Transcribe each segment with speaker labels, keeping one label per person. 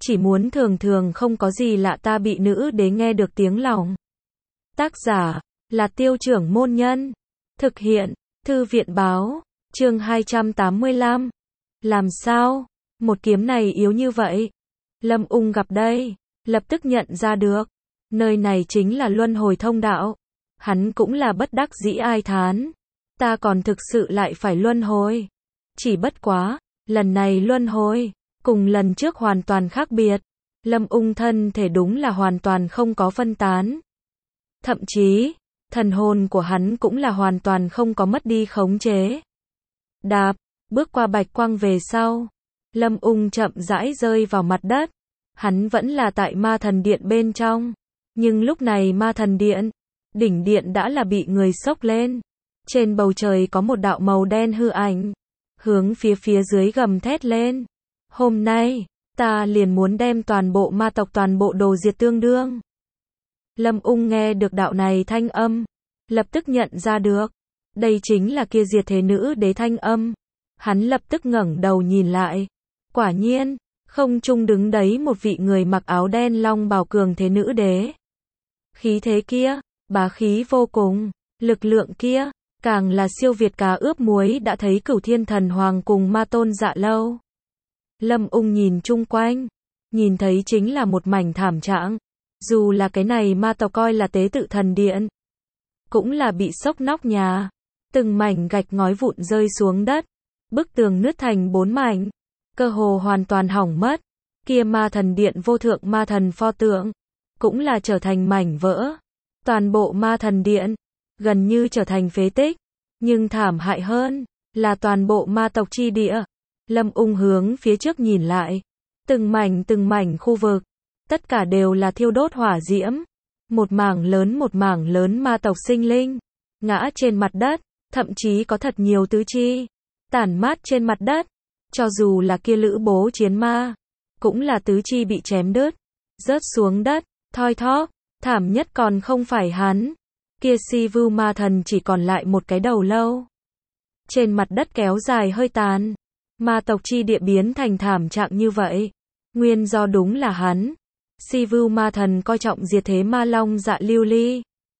Speaker 1: chỉ muốn thường thường không có gì lạ ta bị nữ đế nghe được tiếng lòng. Tác giả là Tiêu Trưởng Môn Nhân. Thực hiện Thư viện Báo. Chương 285. Làm sao? Một kiếm này yếu như vậy. Lâm Ung gặp đây, lập tức nhận ra được. Nơi này chính là luân hồi thông đạo. Hắn cũng là bất đắc dĩ ai thán. Ta còn thực sự lại phải luân hồi. Chỉ bất quá, lần này luân hồi, cùng lần trước hoàn toàn khác biệt. Lâm Ung thân thể đúng là hoàn toàn không có phân tán. Thậm chí, thần hồn của hắn cũng là hoàn toàn không có mất đi khống chế. Đạp, bước qua bạch quang về sau. Lâm Ung chậm rãi rơi vào mặt đất. Hắn vẫn là tại ma thần điện bên trong. Nhưng lúc này ma thần điện, đỉnh điện đã là bị người xốc lên. Trên bầu trời có một đạo màu đen hư ảnh. Hướng phía dưới gầm thét lên. Hôm nay, ta liền muốn đem toàn bộ ma tộc toàn bộ đồ diệt tương đương. Lâm Ung nghe được đạo này thanh âm. Lập tức nhận ra được. Đây chính là kia diệt thế nữ đế thanh âm. Hắn lập tức ngẩng đầu nhìn lại. Quả nhiên, không trung đứng đấy một vị người mặc áo đen long bào cường thế nữ đế. Khí thế kia, bá khí vô cùng, lực lượng kia, càng là siêu việt cá ướp muối đã thấy Cửu Thiên Thần Hoàng cùng Ma Tôn Dạ Lâu. Lâm Ung nhìn chung quanh, nhìn thấy chính là một mảnh thảm trạng. Dù là cái này ma tộc coi là tế tự thần điện, cũng là bị sốc nóc nhà. Từng mảnh gạch ngói vụn rơi xuống đất, bức tường nứt thành 4 mảnh, cơ hồ hoàn toàn hỏng mất. Kia ma thần điện vô thượng ma thần pho tượng, cũng là trở thành mảnh vỡ. Toàn bộ ma thần điện, gần như trở thành phế tích. Nhưng thảm hại hơn, là toàn bộ ma tộc chi địa. Lâm Ung hướng phía trước nhìn lại. Từng mảnh khu vực, tất cả đều là thiêu đốt hỏa diễm. Một mảng lớn ma tộc sinh linh, ngã trên mặt đất, thậm chí có thật nhiều tứ chi, tản mát trên mặt đất. Cho dù là kia lữ bố chiến ma, cũng là tứ chi bị chém đứt, rớt xuống đất, thoi thóp. Thảm nhất còn không phải hắn. Kia si vưu ma thần chỉ còn lại một cái đầu lâu. Trên mặt đất kéo dài hơi tàn. Ma tộc chi địa biến thành thảm trạng như vậy. Nguyên do đúng là hắn. Si vưu ma thần coi trọng diệt thế ma long Dạ Lưu Ly.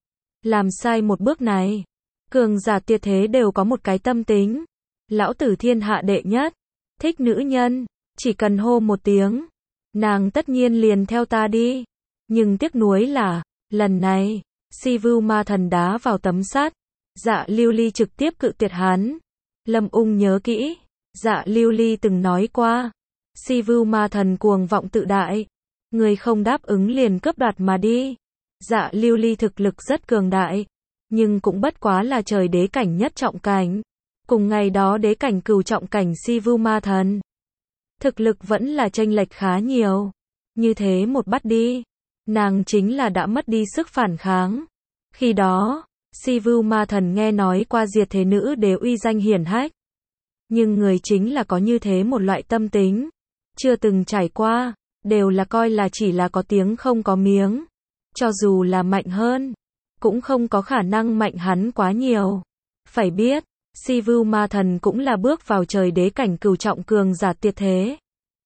Speaker 1: Làm sai một bước này. Cường giả tuyệt thế đều có một cái tâm tính. Lão tử thiên hạ đệ nhất. Thích nữ nhân. Chỉ cần hô một tiếng. Nàng tất nhiên liền theo ta đi. Nhưng tiếc nuối là, lần này, si vưu ma thần đá vào tấm sắt. Dạ Lưu Ly trực tiếp cự tuyệt hắn. Lâm Ung nhớ kỹ. Dạ Lưu Ly từng nói qua. Si vưu ma thần cuồng vọng tự đại. Người không đáp ứng liền cướp đoạt mà đi. Dạ Lưu Ly thực lực rất cường đại. Nhưng cũng bất quá là trời đế cảnh nhất trọng cảnh. Cùng ngày đó đế cảnh cửu trọng cảnh si vưu ma thần. Thực lực vẫn là chênh lệch khá nhiều. Như thế một bắt đi. Nàng chính là đã mất đi sức phản kháng. Khi đó, si vưu ma thần nghe nói qua diệt thế nữ đế uy danh hiển hách. Nhưng người chính là có như thế một loại tâm tính. Chưa từng trải qua, đều là coi là chỉ là có tiếng không có miếng. Cho dù là mạnh hơn, cũng không có khả năng mạnh hắn quá nhiều. Phải biết, si vưu ma thần cũng là bước vào trời đế cảnh cửu trọng cường giả tuyệt thế.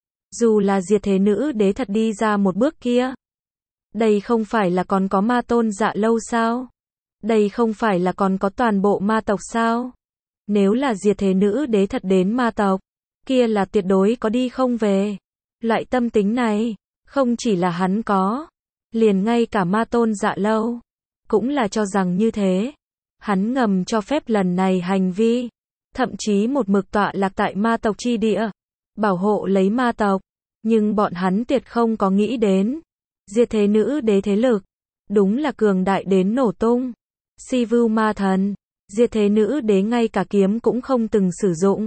Speaker 1: Dù là diệt thế nữ đế thật đi ra một bước kia. Đây không phải là còn có Ma Tôn Dạ Lâu sao? Đây không phải là còn có toàn bộ ma tộc sao? Nếu là diệt thế nữ đế thật đến ma tộc, kia là tuyệt đối có đi không về. Loại tâm tính này, không chỉ là hắn có, liền ngay cả Ma Tôn Dạ Lâu, cũng là cho rằng như thế. Hắn ngầm cho phép lần này hành vi, thậm chí một mực tọa lạc tại ma tộc chi địa, bảo hộ lấy ma tộc. Nhưng bọn hắn tuyệt không có nghĩ đến. Diệt thế nữ đế thế lực, đúng là cường đại đến nổ tung. Si vưu ma thần, diệt thế nữ đế ngay cả kiếm cũng không từng sử dụng.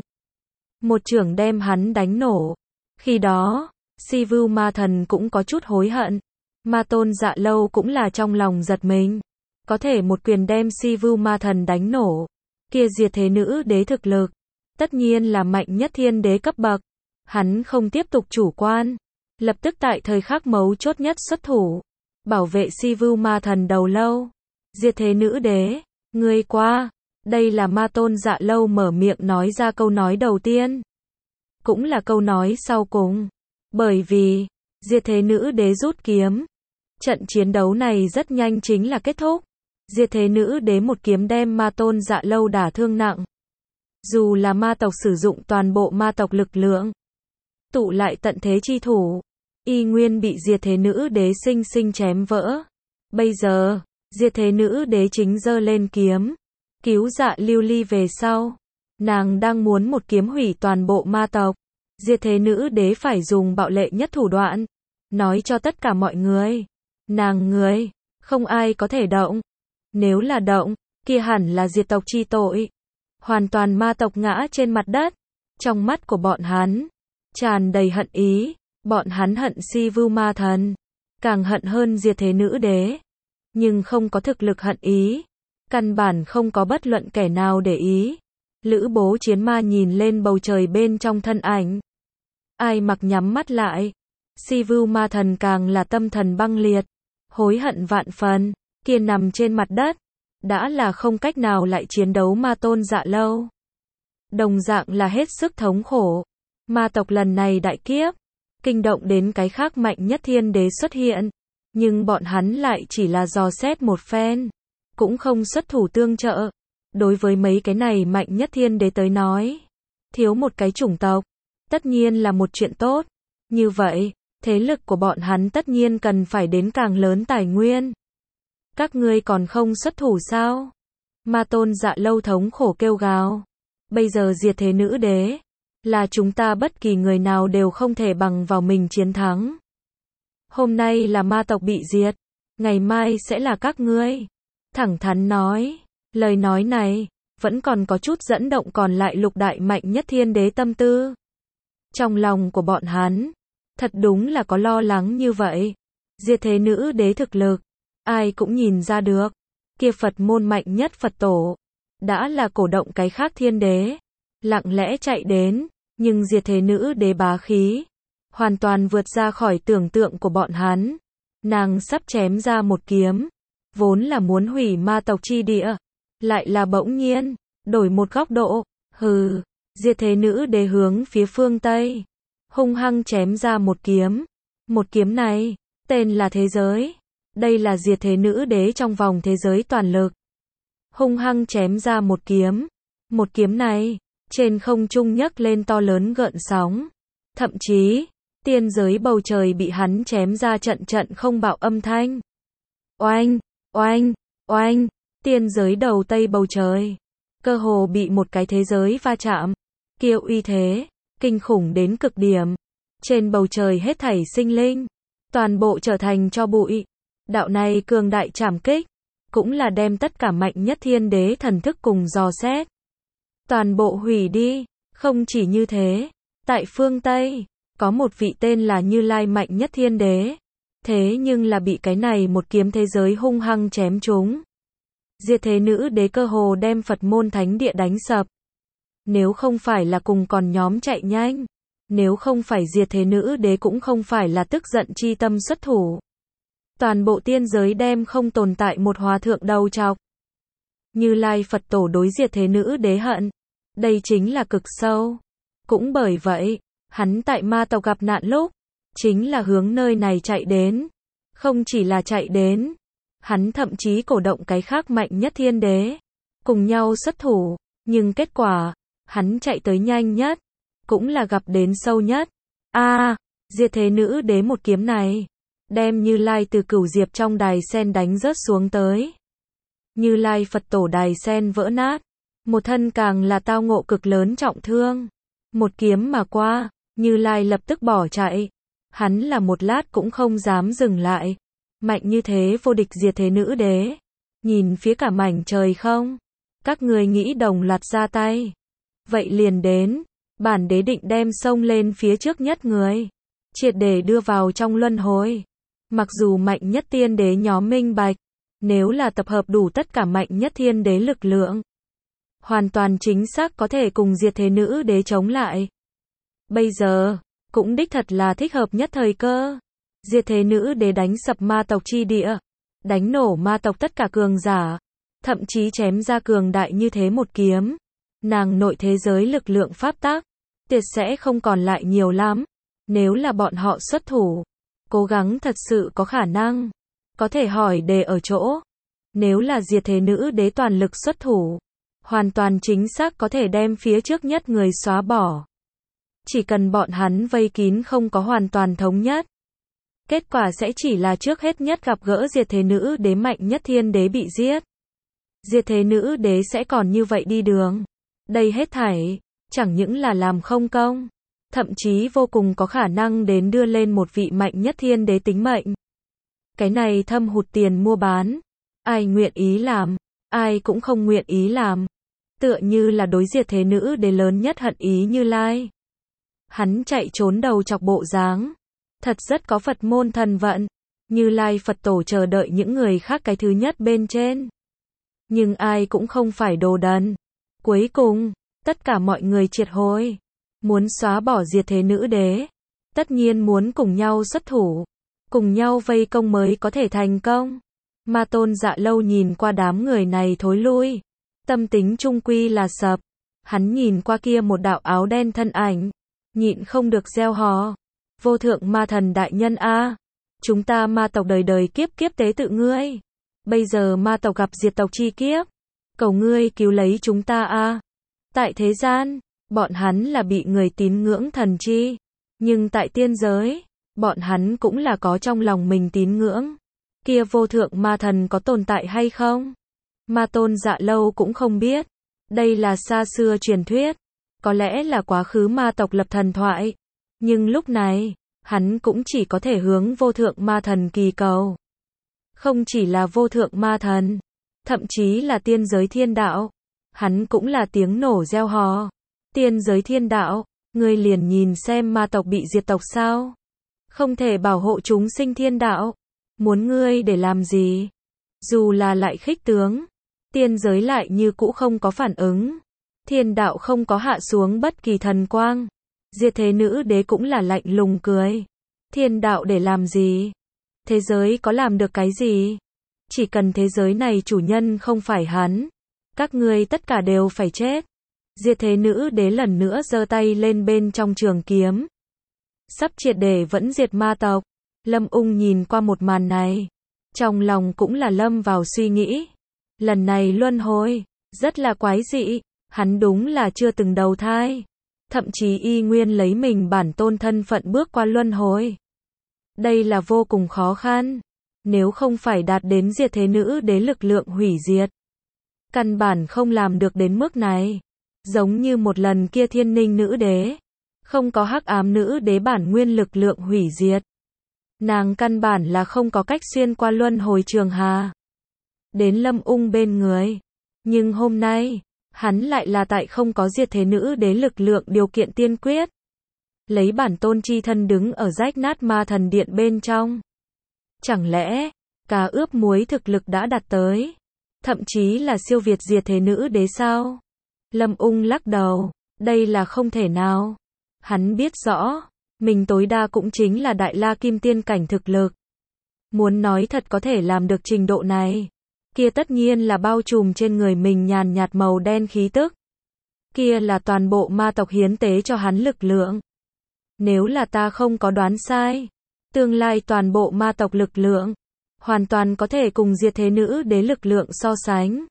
Speaker 1: Một chưởng đem hắn đánh nổ. Khi đó, si vưu ma thần cũng có chút hối hận. Ma Tôn Dạ Lâu cũng là trong lòng giật mình. Có thể một quyền đem si vưu ma thần đánh nổ. Kia diệt thế nữ đế thực lực, tất nhiên là mạnh nhất thiên đế cấp bậc. Hắn không tiếp tục chủ quan. Lập tức tại thời khắc mấu chốt nhất xuất thủ. Bảo vệ si vưu ma thần đầu lâu. Diệt thế nữ đế, ngươi qua. Đây là Ma Tôn Dạ Lâu mở miệng nói ra câu nói đầu tiên. Cũng là câu nói sau cùng. Bởi vì, Diệt thế nữ đế rút kiếm. Trận chiến đấu này rất nhanh chính là kết thúc. Diệt thế nữ đế một kiếm đem ma tôn Dạ Lâu đả thương nặng. Dù là ma tộc sử dụng toàn bộ ma tộc lực lượng, tụ lại tận thế chi thủ, y nguyên bị diệt thế nữ đế sinh sinh chém vỡ. Bây giờ, diệt thế nữ đế chính giơ lên kiếm, cứu Dạ Lưu Ly về sau. Nàng đang muốn một kiếm hủy toàn bộ ma tộc. Diệt thế nữ đế phải dùng bạo lệ nhất thủ đoạn, nói cho tất cả mọi người, nàng người, không ai có thể động. Nếu là động, kia hẳn là diệt tộc chi tội. Hoàn toàn ma tộc ngã trên mặt đất. Trong mắt của bọn hắn, tràn đầy hận ý. Bọn hắn hận Si Vưu Ma Thần, càng hận hơn diệt thế nữ đế. Nhưng không có thực lực hận ý. Căn bản không có bất luận kẻ nào để ý. Lữ Bố Chiến Ma nhìn lên bầu trời bên trong thân ảnh. Ai mặc nhắm mắt lại. Si Vưu Ma Thần càng là tâm thần băng liệt. Hối hận vạn phần. Kia nằm trên mặt đất. Đã là không cách nào lại chiến đấu ma tôn Dạ Lâu. Đồng dạng là hết sức thống khổ. Ma tộc lần này đại kiếp. Kinh động đến cái khác mạnh nhất thiên đế xuất hiện. Nhưng bọn hắn lại chỉ là dò xét một phen. Cũng không xuất thủ tương trợ. Đối với mấy cái này mạnh nhất thiên đế tới nói. Thiếu một cái chủng tộc. Tất nhiên là một chuyện tốt. Như vậy, thế lực của bọn hắn tất nhiên cần phải đến càng lớn tài nguyên. Các ngươi còn không xuất thủ sao? Ma tôn Dạ Lâu thống khổ kêu gào. Bây giờ diệt thế nữ đế. Là chúng ta bất kỳ người nào đều không thể bằng vào mình chiến thắng. Hôm nay là ma tộc bị diệt. Ngày mai sẽ là các ngươi. Thẳng thắn nói. Lời nói này, vẫn còn có chút dẫn động còn lại lục đại mạnh nhất thiên đế tâm tư. Trong lòng của bọn hắn, thật đúng là có lo lắng như vậy. Diệt thế nữ đế thực lực, ai cũng nhìn ra được. Kia Phật môn mạnh nhất Phật tổ, đã là cổ động cái khác thiên đế. Lặng lẽ chạy đến, nhưng diệt thế nữ đế bá khí. Hoàn toàn vượt ra khỏi tưởng tượng của bọn hắn. Nàng sắp chém ra một kiếm. Vốn là muốn hủy ma tộc chi địa. Lại là bỗng nhiên, đổi một góc độ. Hừ, diệt thế nữ đế hướng phía phương Tây. Hung hăng chém ra một kiếm. Một kiếm này, tên là thế giới. Đây là diệt thế nữ đế trong vòng thế giới toàn lực. Hung hăng chém ra một kiếm. Một kiếm này, trên không trung nhấc lên to lớn gợn sóng. Thậm chí, tiên giới bầu trời bị hắn chém ra trận trận không bạo âm thanh. Oanh, oanh, oanh, tiên giới đầu tây bầu trời. Cơ hồ bị một cái thế giới va chạm. Kia uy thế, kinh khủng đến cực điểm. Trên bầu trời hết thảy sinh linh. Toàn bộ trở thành tro bụi. Đạo này cường đại trảm kích. Cũng là đem tất cả mạnh nhất thiên đế thần thức cùng dò xét. Toàn bộ hủy đi. Không chỉ như thế. Tại phương Tây, có một vị tên là Như Lai mạnh nhất thiên đế. Thế nhưng là bị cái này một kiếm thế giới hung hăng chém trúng. Diệt thế nữ đế cơ hồ đem Phật môn thánh địa đánh sập. Nếu không phải là cùng còn nhóm chạy nhanh. Nếu không phải diệt thế nữ đế cũng không phải là tức giận chi tâm xuất thủ. Toàn bộ tiên giới đem không tồn tại một hòa thượng đầu trọc. Như Lai Phật tổ đối diệt thế nữ đế hận. Đây chính là cực sâu. Cũng bởi vậy, hắn tại ma tộc gặp nạn lúc, chính là hướng nơi này chạy đến. Không chỉ là chạy đến, hắn thậm chí cổ động cái khác mạnh nhất thiên đế, cùng nhau xuất thủ, nhưng kết quả, hắn chạy tới nhanh nhất, cũng là gặp đến sâu nhất. Diệt thế nữ đế một kiếm này, đem Như Lai từ cửu diệp trong đài sen đánh rớt xuống tới. Như Lai Phật tổ đài sen vỡ nát, một thân càng là tao ngộ cực lớn trọng thương. Một kiếm mà qua, Như Lai lập tức bỏ chạy. Hắn là một lát cũng không dám dừng lại. Mạnh như thế vô địch diệt thế nữ đế. Nhìn phía cả mảnh trời không? Các người nghĩ đồng loạt ra tay. Vậy liền đến. Bản đế định đem sông lên phía trước nhất người. Triệt để đưa vào trong luân hồi. Mặc dù mạnh nhất tiên đế nhóm minh bạch. Nếu là tập hợp đủ tất cả mạnh nhất thiên đế lực lượng. Hoàn toàn chính xác có thể cùng diệt thế nữ đế chống lại. Bây giờ, cũng đích thật là thích hợp nhất thời cơ. Diệt thế nữ đế đánh sập ma tộc chi địa. Đánh nổ ma tộc tất cả cường giả. Thậm chí chém ra cường đại như thế một kiếm. Nàng nội thế giới lực lượng pháp tắc. Tiệt sẽ không còn lại nhiều lắm. Nếu là bọn họ xuất thủ. Cố gắng thật sự có khả năng. Có thể hỏi đề ở chỗ. Nếu là diệt thế nữ đế toàn lực xuất thủ, hoàn toàn chính xác có thể đem phía trước nhất người xóa bỏ. Chỉ cần bọn hắn vây kín không có hoàn toàn thống nhất. Kết quả sẽ chỉ là trước hết nhất gặp gỡ diệt thế nữ đế mạnh nhất thiên đế bị giết. Diệt thế nữ đế sẽ còn như vậy đi đường. Đây hết thảy, chẳng những là làm không công, thậm chí vô cùng có khả năng đến đưa lên một vị mạnh nhất thiên đế tính mệnh. Cái này thâm hụt tiền mua bán. Ai nguyện ý làm, ai cũng không nguyện ý làm. Tựa như là đối diệt thế nữ đế lớn nhất hận ý Như Lai. Hắn chạy trốn đầu chọc bộ dáng. Thật rất có Phật môn thần vận. Như Lai Phật tổ chờ đợi những người khác cái thứ nhất bên trên. Nhưng ai cũng không phải đồ đần. Cuối cùng, tất cả mọi người triệt hồi. Muốn xóa bỏ diệt thế nữ đế. Tất nhiên muốn cùng nhau xuất thủ. Cùng nhau vây công mới có thể thành công. Ma Tôn Dạ Lâu nhìn qua đám người này thối lui. Tâm tính trung quy là sập. Hắn nhìn qua kia một đạo áo đen thân ảnh. Nhịn không được reo hò. Vô thượng ma thần đại nhân a, chúng ta ma tộc đời đời kiếp kiếp tế tự ngươi. Bây giờ ma tộc gặp diệt tộc chi kiếp. Cầu ngươi cứu lấy chúng ta a. Tại thế gian, bọn hắn là bị người tín ngưỡng thần chi. Nhưng tại tiên giới, bọn hắn cũng là có trong lòng mình tín ngưỡng. Kia vô thượng ma thần có tồn tại hay không? Ma Tôn Dạ Lâu cũng không biết. Đây là xa xưa truyền thuyết. Có lẽ là quá khứ ma tộc lập thần thoại. Nhưng lúc này, hắn cũng chỉ có thể hướng vô thượng ma thần kỳ cầu. Không chỉ là vô thượng ma thần, thậm chí là tiên giới thiên đạo. Hắn cũng là tiếng nổ reo hò. Tiên giới thiên đạo, ngươi liền nhìn xem ma tộc bị diệt tộc sao? Không thể bảo hộ chúng sinh thiên đạo. Muốn ngươi để làm gì? Dù là lại khích tướng, tiên giới lại như cũ không có phản ứng. Thiên đạo không có hạ xuống bất kỳ thần quang. Diệt thế nữ đế cũng là lạnh lùng cười. Thiên đạo để làm gì? Thế giới có làm được cái gì? Chỉ cần thế giới này chủ nhân không phải hắn, các ngươi tất cả đều phải chết. Diệt thế nữ đế lần nữa giơ tay lên bên trong trường kiếm. Sắp triệt để vẫn diệt ma tộc. Lâm Ung nhìn qua một màn này. Trong lòng cũng là lâm vào suy nghĩ. Lần này luân hồi, rất là quái dị. Hắn đúng là chưa từng đầu thai. Thậm chí y nguyên lấy mình bản tôn thân phận bước qua luân hồi. Đây là vô cùng khó khăn. Nếu không phải đạt đến diệt thế nữ đế lực lượng hủy diệt, căn bản không làm được đến mức này. Giống như một lần kia thiên ninh nữ đế. Không có hắc ám nữ đế bản nguyên lực lượng hủy diệt. Nàng căn bản là không có cách xuyên qua luân hồi trường hà. Đến Lâm Ung bên người. Nhưng hôm nay, hắn lại là tại không có diệt thế nữ đế lực lượng điều kiện tiên quyết. Lấy bản tôn chi thân đứng ở rách nát ma thần điện bên trong. Chẳng lẽ, cá ướp muối thực lực đã đạt tới, thậm chí là siêu việt diệt thế nữ đế sao? Lâm Ung lắc đầu, đây là không thể nào. Hắn biết rõ, mình tối đa cũng chính là đại la kim tiên cảnh thực lực. Muốn nói thật có thể làm được trình độ này, kia tất nhiên là bao trùm trên người mình nhàn nhạt màu đen khí tức. Kia là toàn bộ ma tộc hiến tế cho hắn lực lượng. Nếu là ta không có đoán sai, tương lai toàn bộ ma tộc lực lượng, hoàn toàn có thể cùng diệt thế nữ đế lực lượng so sánh.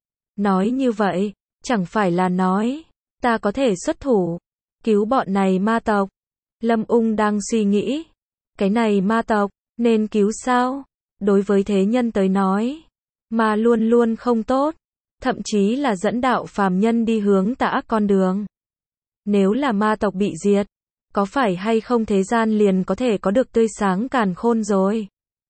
Speaker 1: Nói như vậy, chẳng phải là nói, ta có thể xuất thủ, cứu bọn này ma tộc. Lâm Ung đang suy nghĩ, cái này ma tộc, nên cứu sao? Đối với thế nhân tới nói, ma luôn luôn không tốt, thậm chí là dẫn đạo phàm nhân đi hướng tà ác con đường. Nếu là ma tộc bị diệt, có phải hay không thế gian liền có thể có được tươi sáng càn khôn rồi?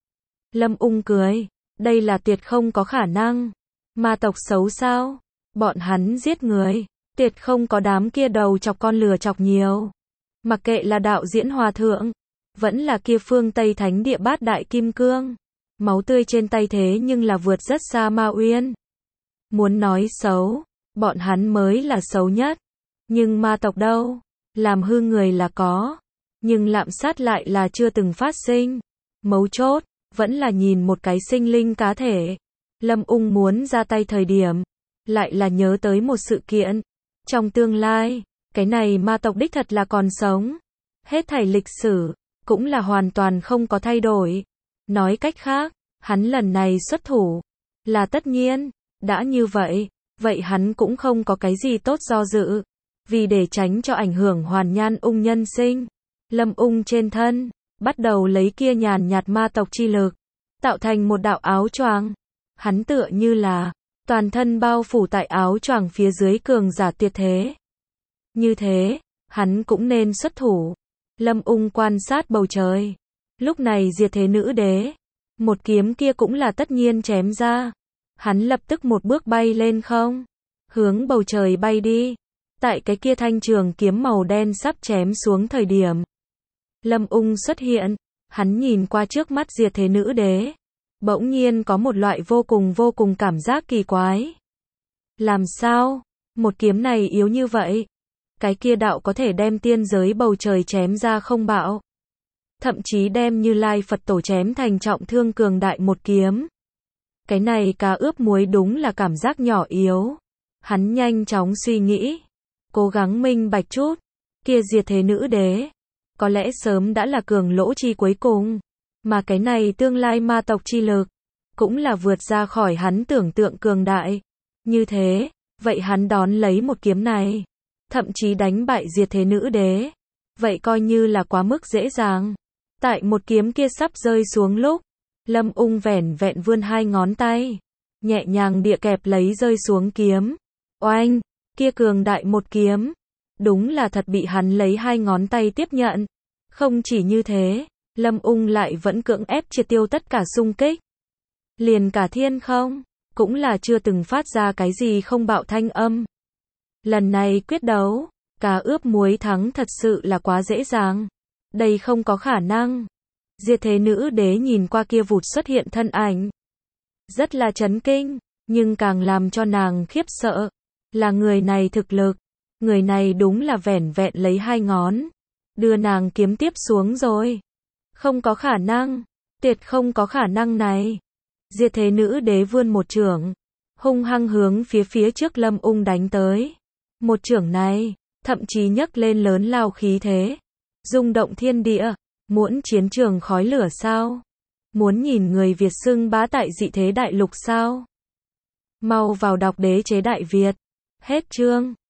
Speaker 1: Lâm Ung cười, đây là tuyệt không có khả năng. Ma tộc xấu sao? Bọn hắn giết người, tuyệt không có đám kia đầu chọc con lừa chọc nhiều. Mặc kệ là đạo diễn hòa thượng, vẫn là kia phương Tây Thánh địa bát đại kim cương. Máu tươi trên tay thế nhưng là vượt rất xa Ma Uyên. Muốn nói xấu, bọn hắn mới là xấu nhất. Nhưng ma tộc đâu? Làm hư người là có, nhưng lạm sát lại là chưa từng phát sinh. Mấu chốt, vẫn là nhìn một cái sinh linh cá thể. Lâm Ung muốn ra tay thời điểm, lại là nhớ tới một sự kiện. Trong tương lai, cái này ma tộc đích thật là còn sống. Hết thảy lịch sử, cũng là hoàn toàn không có thay đổi. Nói cách khác, hắn lần này xuất thủ, là tất nhiên, đã như vậy, vậy hắn cũng không có cái gì tốt do dự. Vì để tránh cho ảnh hưởng hoàn nhan ung nhân sinh, Lâm Ung trên thân, bắt đầu lấy kia nhàn nhạt ma tộc chi lực, tạo thành một đạo áo choàng. Hắn tựa như là, toàn thân bao phủ tại áo choàng phía dưới cường giả tuyệt thế. Như thế, hắn cũng nên xuất thủ. Lâm Ung quan sát bầu trời. Lúc này diệt thế nữ đế, một kiếm kia cũng là tất nhiên chém ra. Hắn lập tức một bước bay lên không, hướng bầu trời bay đi. Tại cái kia thanh trường kiếm màu đen sắp chém xuống thời điểm, Lâm Ung xuất hiện, hắn nhìn qua trước mắt diệt thế nữ đế, bỗng nhiên có một loại vô cùng cảm giác kỳ quái. Làm sao? Một kiếm này yếu như vậy? Cái kia đạo có thể đem tiên giới bầu trời chém ra không bạo. Thậm chí đem Như Lai Phật Tổ chém thành trọng thương cường đại một kiếm. Cái này cá ướp muối đúng là cảm giác nhỏ yếu. Hắn nhanh chóng suy nghĩ, cố gắng minh bạch chút. Kia diệt thế nữ đế, có lẽ sớm đã là cường lỗ chi cuối cùng. Mà cái này tương lai ma tộc chi lực, cũng là vượt ra khỏi hắn tưởng tượng cường đại. Như thế, vậy hắn đón lấy một kiếm này, thậm chí đánh bại diệt thế nữ đế. Vậy coi như là quá mức dễ dàng. Tại một kiếm kia sắp rơi xuống lúc, Lâm Ung vẻn vẹn vươn hai ngón tay, nhẹ nhàng địa kẹp lấy rơi xuống kiếm. Oanh, kia cường đại một kiếm, đúng là thật bị hắn lấy hai ngón tay tiếp nhận. Không chỉ như thế, Lâm Ung lại vẫn cưỡng ép triệt tiêu tất cả xung kích. Liền cả thiên không, cũng là chưa từng phát ra cái gì không bạo thanh âm. Lần này quyết đấu, cá ướp muối thắng thật sự là quá dễ dàng. Đây không có khả năng. Diệt thế nữ đế nhìn qua kia vụt xuất hiện thân ảnh, rất là chấn kinh, nhưng càng làm cho nàng khiếp sợ, là người này thực lực. Người này đúng là vẻn vẹn lấy hai ngón, đưa nàng kiếm tiếp xuống rồi. Không có khả năng, tuyệt không có khả năng này. Diệt thế nữ đế vươn một chưởng, hung hăng hướng phía trước Lâm Ung đánh tới. Một chưởng này, thậm chí nhấc lên lớn lao khí thế, rung động thiên địa. Muốn chiến trường khói lửa sao? Muốn nhìn người Việt xưng bá tại dị thế đại lục sao? Mau vào đọc Đế chế Đại Việt. Hết chương.